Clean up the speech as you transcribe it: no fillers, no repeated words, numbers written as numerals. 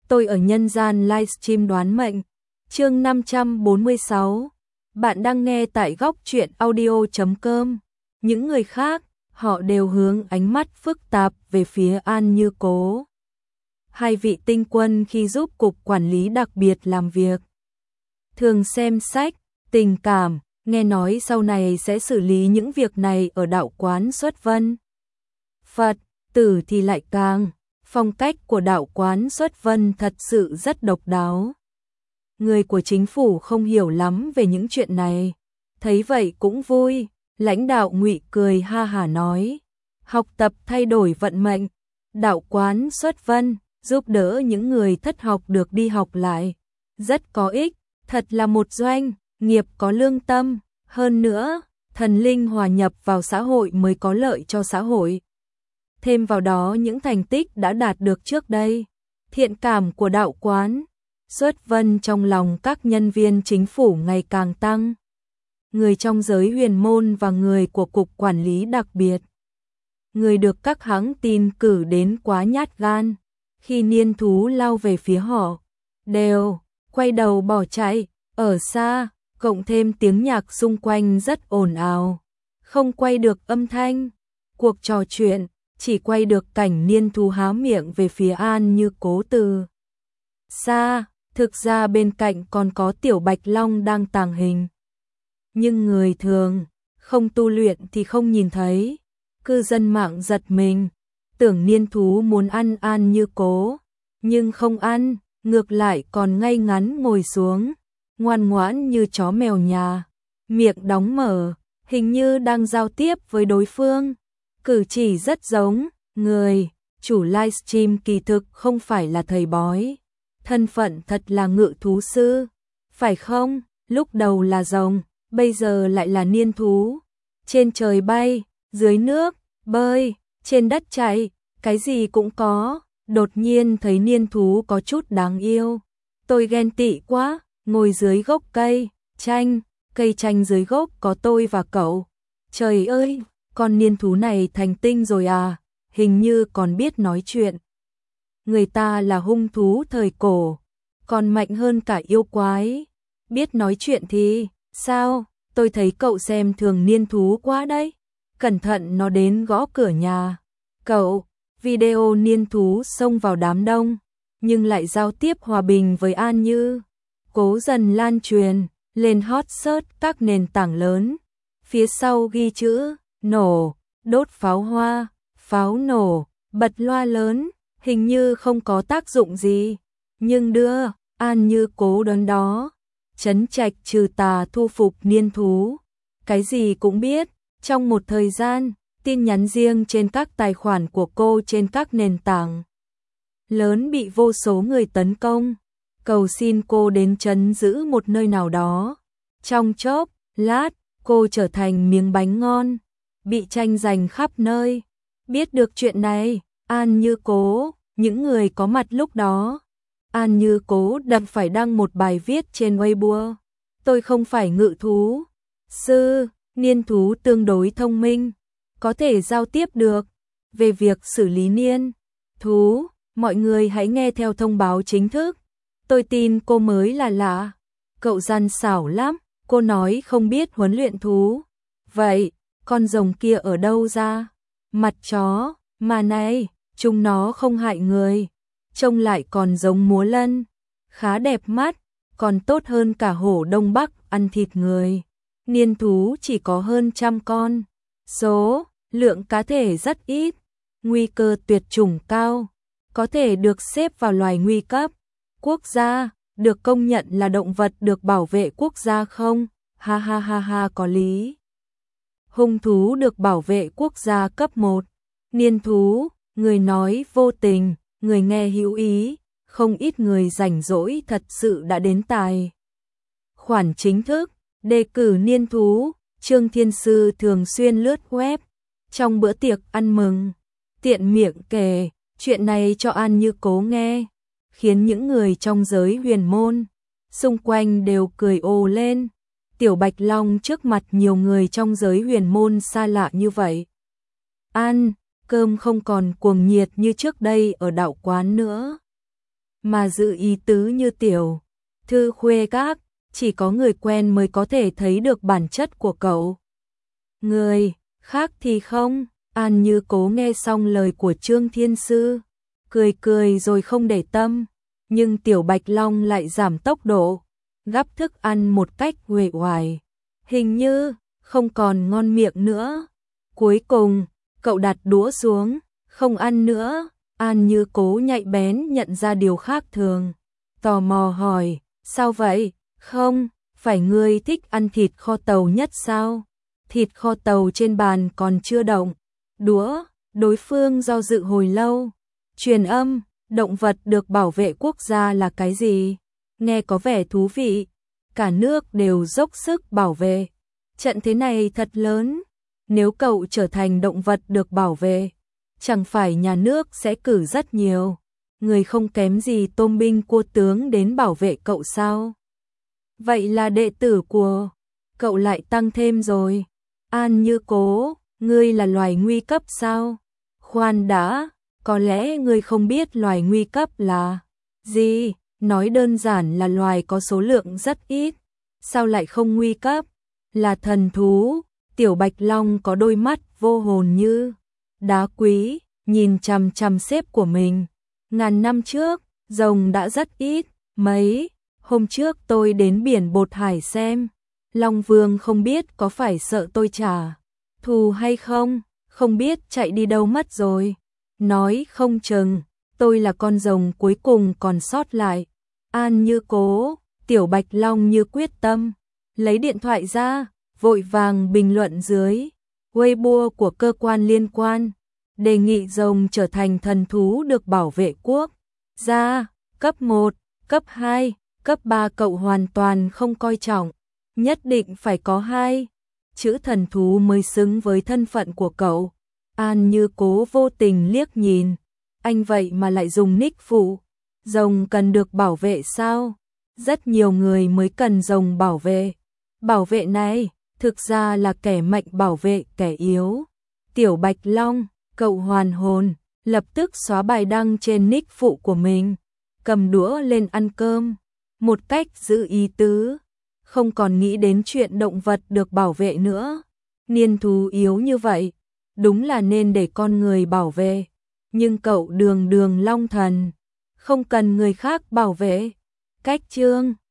Tôi ở nhân gian livestream đoán mệnh. Chương 546. Bạn đang nghe tại góc truyện audio.com. Những người khác, họ đều hướng ánh mắt phức tạp về phía An Như Cố. Hai vị tinh quân khi giúp cục quản lý đặc biệt làm việc, thường xem sách, tình cảm, nghe nói sau này sẽ xử lý những việc này ở đạo quán Xuất Vân. Phật tử thì lại càng, phong cách của đạo quán Xuất Vân thật sự rất độc đáo. Người của chính phủ không hiểu lắm về những chuyện này, thấy vậy cũng vui. Lãnh đạo Ngụy cười ha hả nói, học tập thay đổi vận mệnh, đạo quán Xuất Vân giúp đỡ những người thất học được đi học lại, rất có ích, thật là một doanh nghiệp có lương tâm, hơn nữa, thần linh hòa nhập vào xã hội mới có lợi cho xã hội. Thêm vào đó những thành tích đã đạt được trước đây, thiện cảm của đạo quán Xuất Vân trong lòng các nhân viên chính phủ ngày càng tăng. Người trong giới huyền môn và người của cục quản lý đặc biệt, người được các hãng tin cử đến quá nhát gan, khi niên thú lao về phía họ, đều quay đầu bỏ chạy. Ở xa, cộng thêm tiếng nhạc xung quanh rất ồn ào, không quay được âm thanh cuộc trò chuyện, chỉ quay được cảnh niên thú há miệng về phía An Như Cố từ xa. Thực ra bên cạnh còn có Tiểu Bạch Long đang tàng hình, nhưng người thường không tu luyện thì không nhìn thấy. Cư dân mạng giật mình, tưởng niên thú muốn ăn An Như Cố, nhưng không ăn, ngược lại còn ngay ngắn ngồi xuống, ngoan ngoãn như chó mèo nhà, miệng đóng mở, hình như đang giao tiếp với đối phương. Cử chỉ rất giống người chủ livestream kỳ thực không phải là thầy bói, thân phận thật là ngự thú sư, phải không? Lúc đầu là rồng, bây giờ lại là niên thú. Trên trời bay, dưới nước bơi, trên đất chạy, cái gì cũng có. Đột nhiên thấy niên thú có chút đáng yêu, tôi ghen tị quá. Ngồi dưới gốc cây chanh, cây chanh dưới gốc có tôi và cậu. Trời ơi, con niên thú này thành tinh rồi à, hình như còn biết nói chuyện. Người ta là hung thú thời cổ, còn mạnh hơn cả yêu quái. Biết nói chuyện thì sao? Tôi thấy cậu xem thường niên thú quá đấy. Cẩn thận nó đến gõ cửa nhà cậu. Video niên thú xông vào đám đông, nhưng lại giao tiếp hòa bình với An Như Cố dần lan truyền lên hot search các nền tảng lớn. Phía sau ghi chữ nổ, đốt pháo hoa, pháo nổ, bật loa lớn, hình như không có tác dụng gì, nhưng đưa An Như Cố đón đó. Trấn trạch trừ tà thu phục niên thú, cái gì cũng biết. Trong một thời gian, tin nhắn riêng trên các tài khoản của cô trên các nền tảng lớn bị vô số người tấn công, cầu xin cô đến trấn giữ một nơi nào đó. Trong chốc lát, cô trở thành miếng bánh ngon, bị tranh giành khắp nơi. Biết được chuyện này, An Như Cố, những người có mặt lúc đó, An Như Cố đành phải đăng một bài viết trên Weibo. Tôi không phải ngự thú sư, niên thú tương đối thông minh, có thể giao tiếp được. Về việc xử lý niên thú, mọi người hãy nghe theo thông báo chính thức. Tôi tin cô mới là lạ. Cậu gian xảo lắm, cô nói không biết huấn luyện thú. Vậy, con rồng kia ở đâu ra? Mặt chó, mà này, chúng nó không hại người, trông lại còn giống múa lân, khá đẹp mắt, còn tốt hơn cả hổ Đông Bắc ăn thịt người. Niên thú chỉ có hơn 100 con, số lượng cá thể rất ít, nguy cơ tuyệt chủng cao, có thể được xếp vào loài nguy cấp quốc gia, được công nhận là động vật được bảo vệ quốc gia không? Ha ha ha ha, có lý. Hung thú được bảo vệ quốc gia cấp 1, niên thú, người nói vô tình, người nghe hữu ý, không ít người rảnh rỗi thật sự đã đến tài khoản chính thức đề cử niên thú. Trương Thiên Sư thường xuyên lướt web, trong bữa tiệc ăn mừng, tiện miệng kể chuyện này cho An Như Cố nghe, khiến những người trong giới huyền môn xung quanh đều cười ồ lên. Tiểu Bạch Long trước mặt nhiều người trong giới huyền môn xa lạ như vậy, ăn cơm không còn cuồng nhiệt như trước đây ở đạo quán nữa. mà giữ ý tứ như tiểu thư khuê các, chỉ có người quen mới có thể thấy được bản chất của cậu. Người khác thì không. An Như Cố nghe xong lời của Trương Thiên Sư, cười cười rồi không để tâm, nhưng Tiểu Bạch Long lại giảm tốc độ, gắp thức ăn một cách uể oải, hình như không còn ngon miệng nữa. Cuối cùng, cậu đặt đũa xuống, không ăn nữa. An Như Cố nhạy bén nhận ra điều khác thường, tò mò hỏi, sao vậy? Không, phải ngươi thích ăn thịt kho tàu nhất sao? Thịt kho tàu trên bàn còn chưa động đũa. Đối phương do dự hồi lâu. Truyền âm, động vật được bảo vệ quốc gia là cái gì? Nghe có vẻ thú vị. Cả nước đều dốc sức bảo vệ. Trận thế này thật lớn. Nếu cậu trở thành động vật được bảo vệ, chẳng phải nhà nước sẽ cử rất nhiều người không kém gì tôm binh cua tướng đến bảo vệ cậu sao? Vậy là đệ tử của cậu lại tăng thêm rồi. An Như Cố, ngươi là loài nguy cấp sao? Khoan đã, có lẽ ngươi không biết loài nguy cấp là gì? Nói đơn giản là loài có số lượng rất ít. Sao lại không nguy cấp? Là thần thú. Tiểu Bạch Long có đôi mắt vô hồn như đá quý, nhìn chằm chằm sếp của mình. Ngàn năm trước, rồng đã rất ít. Mấy hôm trước tôi đến biển Bột Hải xem. Long Vương không biết có phải sợ tôi trả thù hay không, không biết chạy đi đâu mất rồi. Nói không chừng, tôi là con rồng cuối cùng còn sót lại. An Như Cố, Tiểu Bạch Long như quyết tâm, lấy điện thoại ra, vội vàng bình luận dưới Weibo của cơ quan liên quan, đề nghị rồng trở thành thần thú được bảo vệ quốc gia, cấp 1, cấp 2, cấp 3 cậu hoàn toàn không coi trọng, nhất định phải có 2 chữ thần thú mới xứng với thân phận của cậu. An Như Cố vô tình liếc nhìn, anh vậy mà lại dùng nick phụ, rồng cần được bảo vệ sao? Rất nhiều người mới cần rồng bảo vệ. Bảo vệ này, thực ra là kẻ mạnh bảo vệ kẻ yếu. Tiểu Bạch Long, cậu hoàn hồn, lập tức xóa bài đăng trên nick phụ của mình, cầm đũa lên ăn cơm, một cách giữ ý tứ, không còn nghĩ đến chuyện động vật được bảo vệ nữa. Niên thú yếu như vậy, đúng là nên để con người bảo vệ, nhưng cậu đường đường long thần, không cần người khác bảo vệ. Cách chương